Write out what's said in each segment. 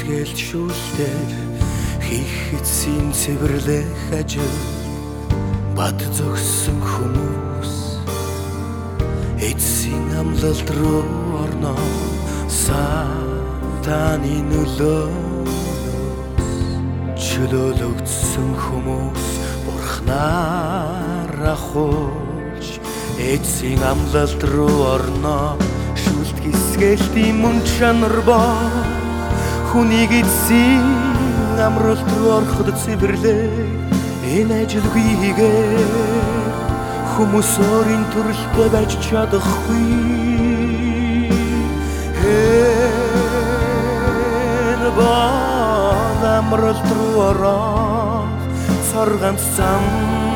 гэлшүүлдээр хийх эцсийн цэвэрлэх ажил бат зогссон хүмүүс эцсийн амлалт руу орно сатаны нөлөөнөөс чөлөөлөгдсөн хүмүүс бурхнаараа хуулж эцсийн амлалт руу орно шүлт гисгэлтийн мөн чанар боо хүнийг эцсийн амралт руу ороход цэвэрлээ энэ ажилгүй хийгээ хүмүүс өөрийн төрөлтэй байж чадахгүй энэ бод амралт руу орох цорганц зам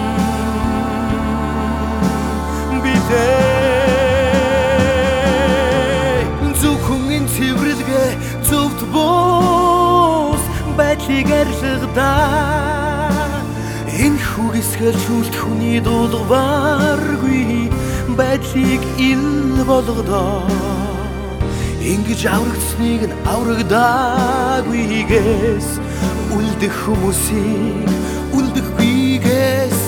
бидээ зөвхөн цэвэрлэгээ зөвхт бос байдлыг арилгадаа энэ хүгисгэлжүүлт хүний дуулгаргүй байдлыг ил болгодоо ингэж аврагдсныг нь аврагдаагүйгээс үлдэх хүмүүсийг үлдэхгүйгээс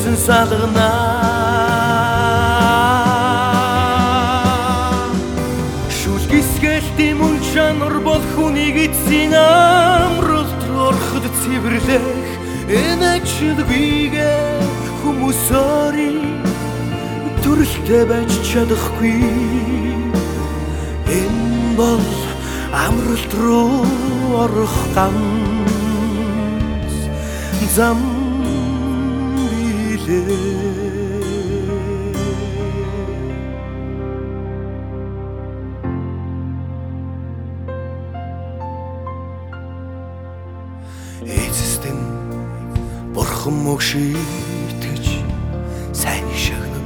салганаа шүлгисгэлтийн мөн чанар бол хүнийг эцсийн амралт руу ороход цэвэрлэх энэ ажилгүйгээ хүмүүс өөрийн төрөлтэй байж чадахгүй энэ бол амралт руу орох ганц зам билээ эцэстэн бурхан мөг шийтгэж сайн шагнан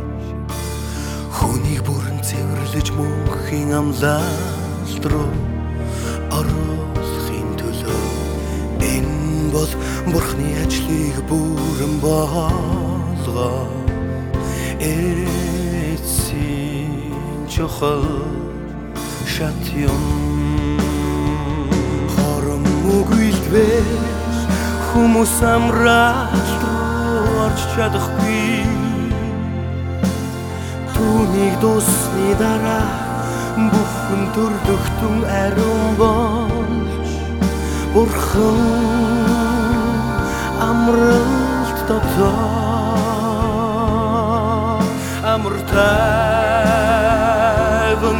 хүнийг бүрэн цэвэрлэж мөнхийн амлалт руу оруулахын төлөө энэ бол бурхны ажлыг бүрэн болгоо эцсийн чухал шат юм хором үгүйлдвэж хүмүүс амралт руу орж чадахгүй түүнийг дуусны дараа бүхэн төрлөختөн ариун болж бурхан амралт дотор амртайван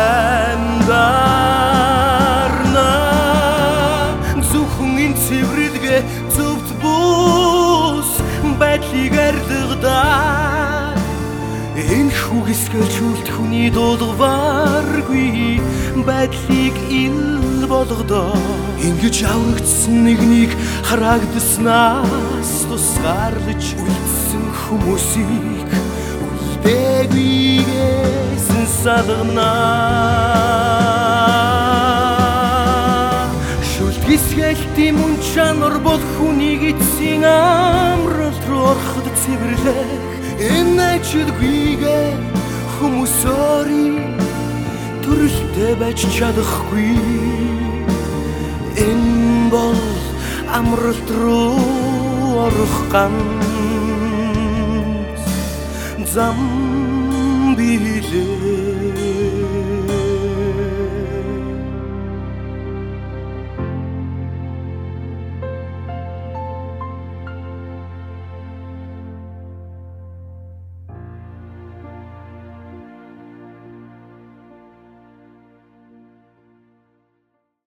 амьдарна зөвхөн энэ цэвэрлэгээ зөвхт бус байдлыг арилгадаа энэ хүгисгэлжүүлт хүний дуулгаргүй байдлыг ил болгодоо ингэж аврагдсан нэгнийг харагдснаас тусгаарлаж үлдсэн хүмүүсийг үлдээгүйгээс салганаа шүлт гисгэлтийн мөн чанар бол хүнийг эцсийн амралт руу ороход цэвэрлэх энэ ажилгүйгээ хүмүүс өөрийн төрөлтэй байж чадахгүй энэ бол амралт руу орох ганц зам билээ